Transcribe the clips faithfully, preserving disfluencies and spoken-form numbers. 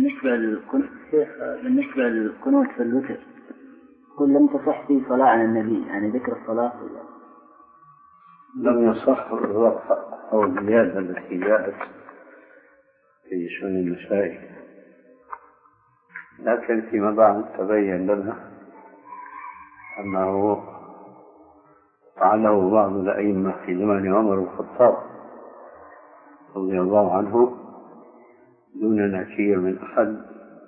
بالنسبة للقنوت بالنسبة للقنوت في الوتر كل لم تصح فيه صلاة على النبي، يعني ذكر الصلاة لم يصح الرفع أو الزيادة التي جاءت في سنن النسائي، لكن فيما بعد تبين لنا أنه فعله بعض الأئمة في زمان عمر بن الخطاب رضي الله عنه دون نكير من أحد،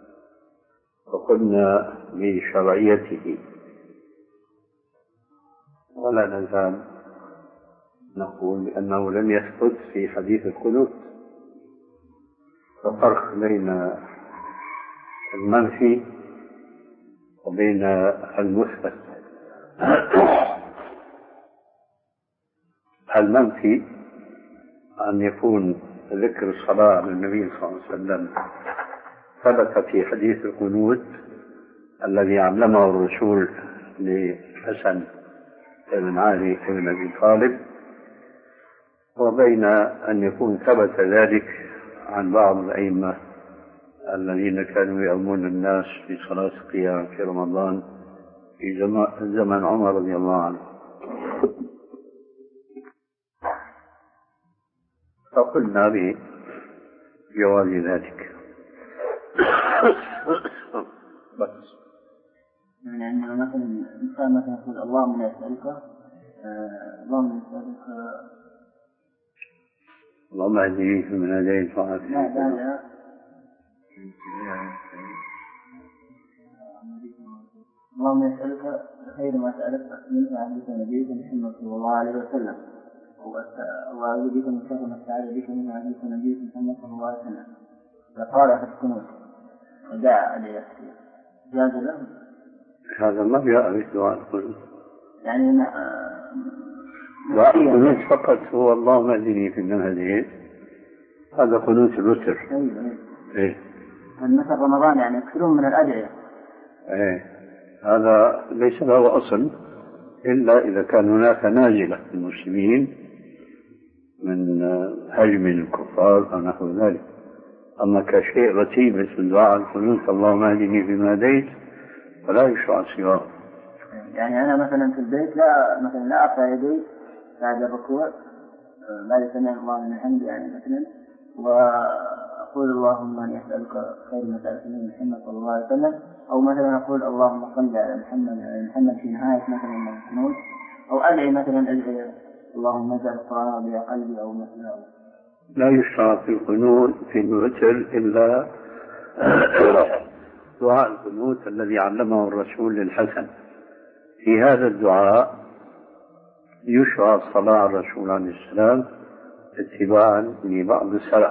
وقلنا بشرعيته، ولا نزال نقول بأنه لم يثبت في حديث القنوت. ففرق بين المنفي وبين المثبت. المنفي أن يكون ذكر الصلاة على النبي صلى الله عليه وسلم ثبت في حديث القنوت الذي علمه الرسول لحسن بن علي بن أبي طالب، وبين أن يكون ثبت ذلك عن بعض الأئمة الذين كانوا يؤمون الناس في صلاة القيام في رمضان في زمن عمر رضي الله عنه. فقلنا بجواز ذلك. بس يعني أنه مثلا الإنسان مثلا يقول اللهم يسألك اللهم يسألك اللهم اهدني فيمن هديت وعافني. لا لا لا اللهم يسألك خير ما سألك منه عبدك نبيك محمد صلى الله عليه وسلم، وأعوذ بك من شر ما استعاذ بك منه عبدك نبيك محمد صلى الله عليه وسلم. فقال في القنوت ودعا عليه جاز له هذا ما جاء في دعاء القنوت، يعني دعاء القنوت فقط هو اللهم اهدني فيمن هديت، هذا قنوت الوتر. أيوة. إيه مثل رمضان يعني يكثرون من الأدعية. إيه هذا ليس له أصل إلا إذا كان هناك نازلة للمسلمين من هجم الكفار أو نحو ذلك. أما كشيء رتيب مثل دعاء القنوت اللهم اهدني فيمن هديت فلا يشرع سواه. يعني أنا مثلا في البيت لا مثلا لا أرفع يدي بعد الركوع بعد سمع الله من الحمد يعني مثلا، وأقول اللهم أني أسألك خير ما سألك من محمد صلى الله عليه وسلم، أو مثلا أقول اللهم صل على محمد محمد في نهاية مثلا من القنوت، أو أدعي مثلا أدعي اللهم اجعل القرآن ربيع قلبي أو مثلا. لا يشرع في القنوت في الوتر إلا دعاء القنوت الذي علمه الرسول للحسن. في هذا الدعاء يشرع الصلاة على الرسول عليه السلام اتباعا لبعض السلف.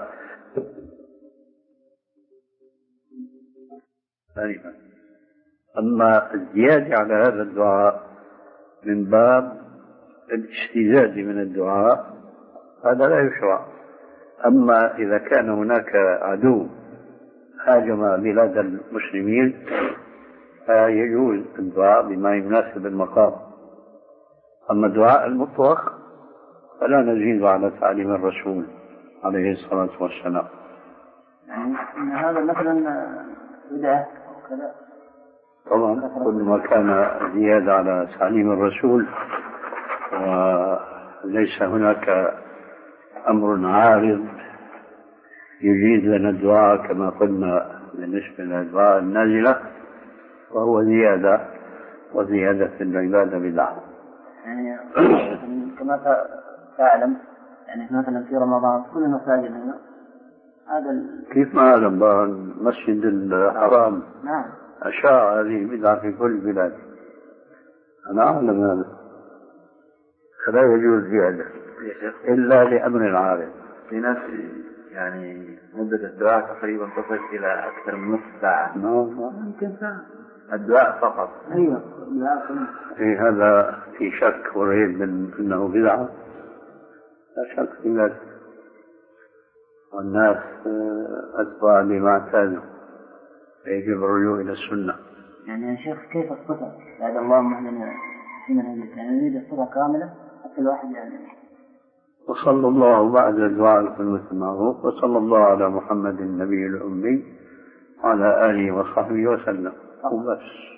أما الزيادة على هذا الدعاء من باب الاستزادة من الدعاء هذا لا يشرع. أما إذا كان هناك عدو هاجم بلاد المسلمين فيجوز الدعاء بما يناسب المقام. أما الدعاء المطلق فلا نزيد على تعليم الرسول عليه الصلاة والسلام. يعني إن هذا مثلا بدعة أو كذا طبعا كل ما كان زيادة على تعليم الرسول وليس هناك أمر عارض يجيز لنا الدعاء كما قلنا بالنسبة للدعاء النازلة وهو زيادة، وزيادة في العبادة بدعة. يعني كما تعلم يعني مثلا في رمضان كل المساجد هنا هذا ال... كيف ما أعلم المسجد الحرام نعم أشاع هذه بدعة في كل البلاد، أنا أعلم هذا، فلا يجوز زيادة إلا لأمر عارض. في ناس يعني مدة الدعاء تقريبا تصل إلى أكثر من نصف ساعة. نعم يمكن ساعة الدعاء فقط. أيوة. في هذا في شك وريب من أنه بدعة، لا شك في ذلك، والناس أتباع لما اعتادوا فيجب الرجوع إلى السنة. يعني يا شيخ كيف الصفة بعد اللهم اهدنا فيمن هديت، يعني نريد الصفة كاملة حتى الواحد يعني. وصلى الله بعد الدعاء القنوت المعروف وصلى الله على محمد النبي الأمي وعلى آله وصحبه وسلم وبس.